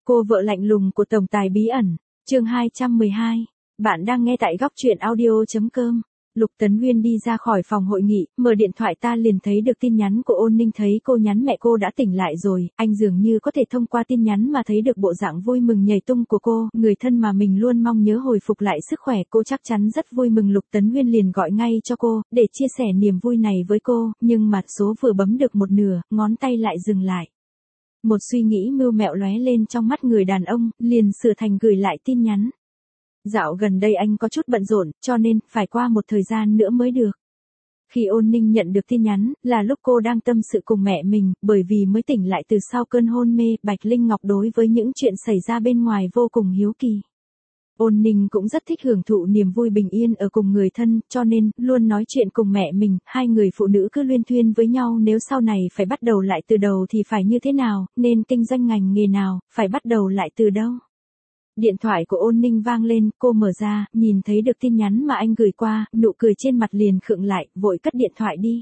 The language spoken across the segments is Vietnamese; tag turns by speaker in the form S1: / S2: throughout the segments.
S1: Cô vợ lạnh lùng của tổng tài bí ẩn, chương 212. Bạn đang nghe tại góc truyện audio.com. Lục Tấn Huyên đi ra khỏi phòng hội nghị, mở điện thoại ta liền thấy được tin nhắn của Ôn Ninh, thấy cô nhắn mẹ cô đã tỉnh lại rồi, anh dường như có thể thông qua tin nhắn mà thấy được bộ dạng vui mừng nhảy tung của cô, người thân mà mình luôn mong nhớ hồi phục lại sức khỏe, cô chắc chắn rất vui mừng. Lục Tấn Huyên liền gọi ngay cho cô, để chia sẻ niềm vui này với cô, nhưng mặt số vừa bấm được một nửa, ngón tay lại dừng lại. Một suy nghĩ mưu mẹo lóe lên trong mắt người đàn ông, liền sửa thành gửi lại tin nhắn. Dạo gần đây anh có chút bận rộn, cho nên phải qua một thời gian nữa mới được. Khi Ôn Ninh nhận được tin nhắn, là lúc cô đang tâm sự cùng mẹ mình, bởi vì mới tỉnh lại từ sau cơn hôn mê, Bạch Linh Ngọc đối với những chuyện xảy ra bên ngoài vô cùng hiếu kỳ. Ôn Ninh cũng rất thích hưởng thụ niềm vui bình yên ở cùng người thân, cho nên, luôn nói chuyện cùng mẹ mình, hai người phụ nữ cứ luyên thuyên với nhau nếu sau này phải bắt đầu lại từ đầu thì phải như thế nào, nên kinh doanh ngành nghề nào, phải bắt đầu lại từ đâu. Điện thoại của Ôn Ninh vang lên, cô mở ra, nhìn thấy được tin nhắn mà anh gửi qua, nụ cười trên mặt liền khựng lại, vội cất điện thoại đi.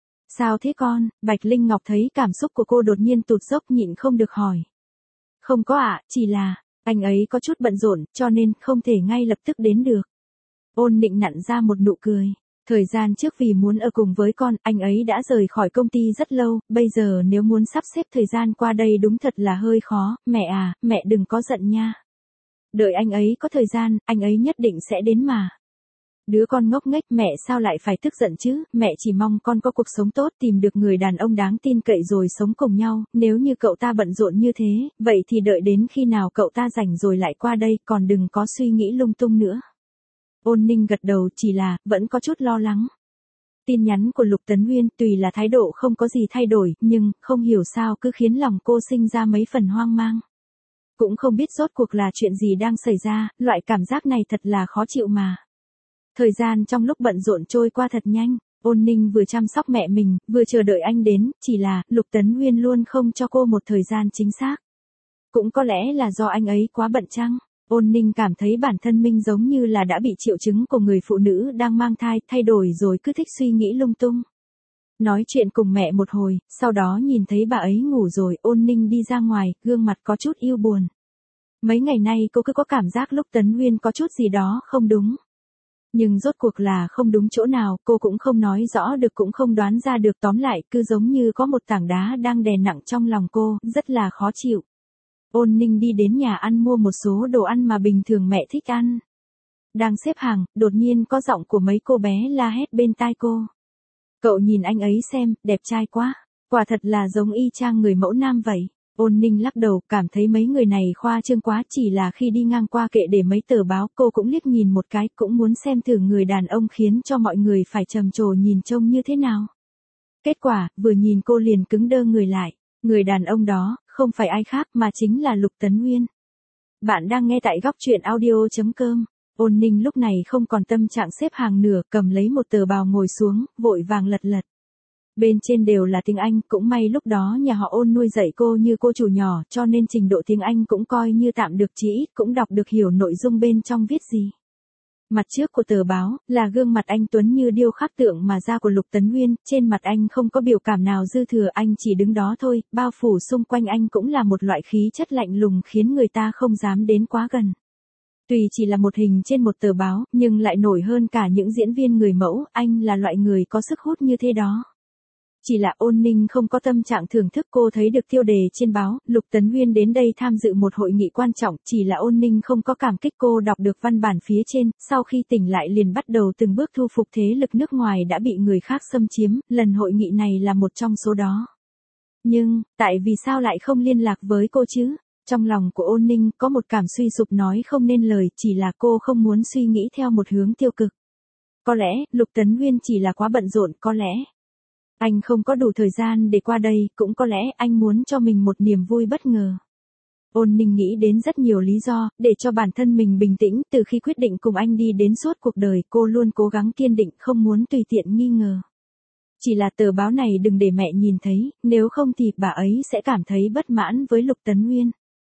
S1: Sao thế con? Bạch Linh Ngọc thấy cảm xúc của cô đột nhiên tụt dốc nhịn không được hỏi. Không có ạ, chỉ là, anh ấy có chút bận rộn, cho nên không thể ngay lập tức đến được. Ôn Ninh nặn ra một nụ cười. Thời gian trước vì muốn ở cùng với con, anh ấy đã rời khỏi công ty rất lâu, bây giờ nếu muốn sắp xếp thời gian qua đây đúng thật là hơi khó, mẹ à, mẹ đừng có giận nha. Đợi anh ấy có thời gian, anh ấy nhất định sẽ đến mà. Đứa con ngốc nghếch, mẹ sao lại phải tức giận chứ, mẹ chỉ mong con có cuộc sống tốt, tìm được người đàn ông đáng tin cậy rồi sống cùng nhau, nếu như cậu ta bận rộn như thế, vậy thì đợi đến khi nào cậu ta rảnh rồi lại qua đây, còn đừng có suy nghĩ lung tung nữa. Ôn Ninh gật đầu, chỉ là, vẫn có chút lo lắng. Tin nhắn của Lục Tấn Huyên tùy là thái độ không có gì thay đổi, nhưng, không hiểu sao cứ khiến lòng cô sinh ra mấy phần hoang mang. Cũng không biết rốt cuộc là chuyện gì đang xảy ra, loại cảm giác này thật là khó chịu mà. Thời gian trong lúc bận rộn trôi qua thật nhanh, Ôn Ninh vừa chăm sóc mẹ mình, vừa chờ đợi anh đến, chỉ là, Lục Tấn Huyên luôn không cho cô một thời gian chính xác. Cũng có lẽ là do anh ấy quá bận chăng? Ôn Ninh cảm thấy bản thân mình giống như là đã bị triệu chứng của người phụ nữ đang mang thai, thay đổi rồi cứ thích suy nghĩ lung tung. Nói chuyện cùng mẹ một hồi, sau đó nhìn thấy bà ấy ngủ rồi, Ôn Ninh đi ra ngoài, gương mặt có chút ưu buồn. Mấy ngày nay cô cứ có cảm giác Lục Tấn Huyên có chút gì đó không đúng. Nhưng rốt cuộc là không đúng chỗ nào, cô cũng không nói rõ được cũng không đoán ra được, tóm lại cứ giống như có một tảng đá đang đè nặng trong lòng cô, rất là khó chịu. Ôn Ninh đi đến nhà ăn mua một số đồ ăn mà bình thường mẹ thích ăn. Đang xếp hàng, đột nhiên có giọng của mấy cô bé la hét bên tai cô. Cậu nhìn anh ấy xem, đẹp trai quá. Quả thật là giống y chang người mẫu nam vậy. Ôn Ninh lắc đầu, cảm thấy mấy người này khoa trương quá, chỉ là khi đi ngang qua kệ để mấy tờ báo, cô cũng liếc nhìn một cái, cũng muốn xem thử người đàn ông khiến cho mọi người phải trầm trồ nhìn trông như thế nào. Kết quả, vừa nhìn cô liền cứng đơ người lại. Người đàn ông đó, không phải ai khác mà chính là Lục Tấn Huyên. Bạn đang nghe tại góc truyện audio.com. Ôn Ninh lúc này không còn tâm trạng xếp hàng nửa, cầm lấy một tờ báo ngồi xuống, vội vàng lật lật. Bên trên đều là tiếng Anh, cũng may lúc đó nhà họ Ôn nuôi dạy cô như cô chủ nhỏ, cho nên trình độ tiếng Anh cũng coi như tạm được, chí ít cũng đọc được hiểu nội dung bên trong viết gì. Mặt trước của tờ báo, là gương mặt anh tuấn như điêu khắc tượng mà ra của Lục Tấn Huyên, trên mặt anh không có biểu cảm nào dư thừa, anh chỉ đứng đó thôi, bao phủ xung quanh anh cũng là một loại khí chất lạnh lùng khiến người ta không dám đến quá gần. Tuy chỉ là một hình trên một tờ báo, nhưng lại nổi hơn cả những diễn viên người mẫu, anh là loại người có sức hút như thế đó. Chỉ là Ôn Ninh không có tâm trạng thưởng thức, cô thấy được tiêu đề trên báo, Lục Tấn Huyên đến đây tham dự một hội nghị quan trọng, chỉ là Ôn Ninh không có cảm kích, cô đọc được văn bản phía trên, sau khi tỉnh lại liền bắt đầu từng bước thu phục thế lực nước ngoài đã bị người khác xâm chiếm, lần hội nghị này là một trong số đó. Nhưng, tại vì sao lại không liên lạc với cô chứ? Trong lòng của Ôn Ninh có một cảm suy sụp nói không nên lời, chỉ là cô không muốn suy nghĩ theo một hướng tiêu cực. Có lẽ, Lục Tấn Huyên chỉ là quá bận rộn, có lẽ anh không có đủ thời gian để qua đây, cũng có lẽ anh muốn cho mình một niềm vui bất ngờ. Ôn Ninh nghĩ đến rất nhiều lý do, để cho bản thân mình bình tĩnh, từ khi quyết định cùng anh đi đến suốt cuộc đời, cô luôn cố gắng kiên định, không muốn tùy tiện nghi ngờ. Chỉ là tờ báo này đừng để mẹ nhìn thấy, nếu không thì bà ấy sẽ cảm thấy bất mãn với Lục Tấn Huyên.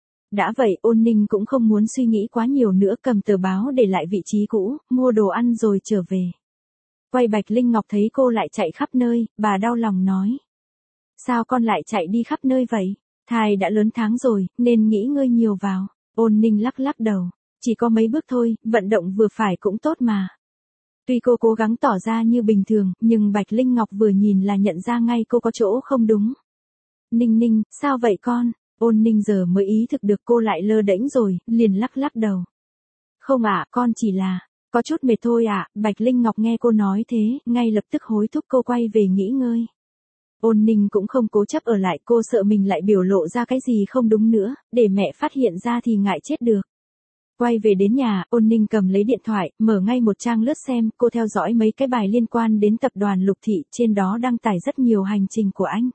S1: Đã vậy, Ôn Ninh cũng không muốn suy nghĩ quá nhiều nữa, cầm tờ báo để lại vị trí cũ, mua đồ ăn rồi trở về. Quay Bạch Linh Ngọc thấy cô lại chạy khắp nơi, bà đau lòng nói. Sao con lại chạy đi khắp nơi vậy? Thai đã lớn tháng rồi, nên nghỉ ngơi nhiều vào. Ôn Ninh lắc lắc đầu. Chỉ có mấy bước thôi, vận động vừa phải cũng tốt mà. Tuy cô cố gắng tỏ ra như bình thường, nhưng Bạch Linh Ngọc vừa nhìn là nhận ra ngay cô có chỗ không đúng. Ninh Ninh, sao vậy con? Ôn Ninh giờ mới ý thức được cô lại lơ đễnh rồi, liền lắc lắc đầu. Không ạ, con chỉ là, có chút mệt thôi ạ. Bạch Linh Ngọc nghe cô nói thế, ngay lập tức hối thúc cô quay về nghỉ ngơi. Ôn Ninh cũng không cố chấp ở lại, cô sợ mình lại biểu lộ ra cái gì không đúng nữa, để mẹ phát hiện ra thì ngại chết được. Quay về đến nhà, Ôn Ninh cầm lấy điện thoại, mở ngay một trang lướt xem, cô theo dõi mấy cái bài liên quan đến tập đoàn Lục Thị, trên đó đăng tải rất nhiều hành trình của anh.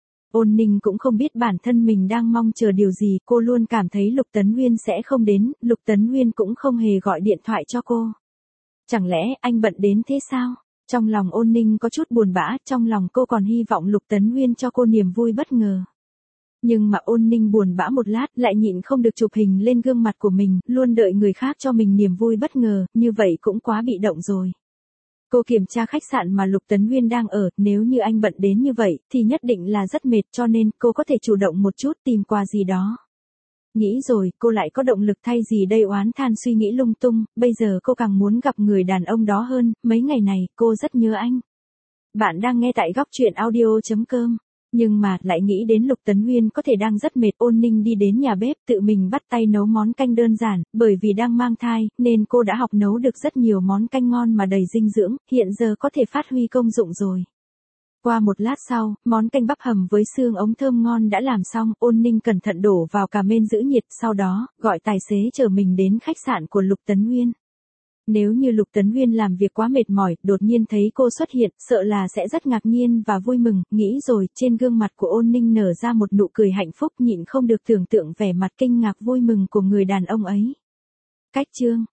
S1: Ôn Ninh cũng không biết bản thân mình đang mong chờ điều gì, cô luôn cảm thấy Lục Tấn Nguyên sẽ không đến, Lục Tấn Nguyên cũng không hề gọi điện thoại cho cô. Chẳng lẽ anh bận đến thế sao? Trong lòng Ôn Ninh có chút buồn bã, trong lòng cô còn hy vọng Lục Tấn Nguyên cho cô niềm vui bất ngờ. Nhưng mà Ôn Ninh buồn bã một lát, lại nhịn không được chụp hình lên gương mặt của mình, luôn đợi người khác cho mình niềm vui bất ngờ, như vậy cũng quá bị động rồi. Cô kiểm tra khách sạn mà Lục Tấn Nguyên đang ở, nếu như anh bận đến như vậy, thì nhất định là rất mệt, cho nên cô có thể chủ động một chút tìm quà gì đó. Nghĩ rồi, cô lại có động lực thay gì đây oán than suy nghĩ lung tung, bây giờ cô càng muốn gặp người đàn ông đó hơn, mấy ngày này, cô rất nhớ anh. Bạn đang nghe tại góc truyện audio.com. Nhưng mà, lại nghĩ đến Lục Tấn Nguyên có thể đang rất mệt. Ôn Ninh đi đến nhà bếp tự mình bắt tay nấu món canh đơn giản, bởi vì đang mang thai, nên cô đã học nấu được rất nhiều món canh ngon mà đầy dinh dưỡng, hiện giờ có thể phát huy công dụng rồi. Qua một lát sau, món canh bắp hầm với xương ống thơm ngon đã làm xong, Ôn Ninh cẩn thận đổ vào cà mên giữ nhiệt, sau đó, gọi tài xế chở mình đến khách sạn của Lục Tấn Nguyên. Nếu như Lục Tấn Nguyên làm việc quá mệt mỏi, đột nhiên thấy cô xuất hiện, sợ là sẽ rất ngạc nhiên và vui mừng, nghĩ rồi, trên gương mặt của Ôn Ninh nở ra một nụ cười hạnh phúc, nhịn không được tưởng tượng vẻ mặt kinh ngạc vui mừng của người đàn ông ấy. Cách chương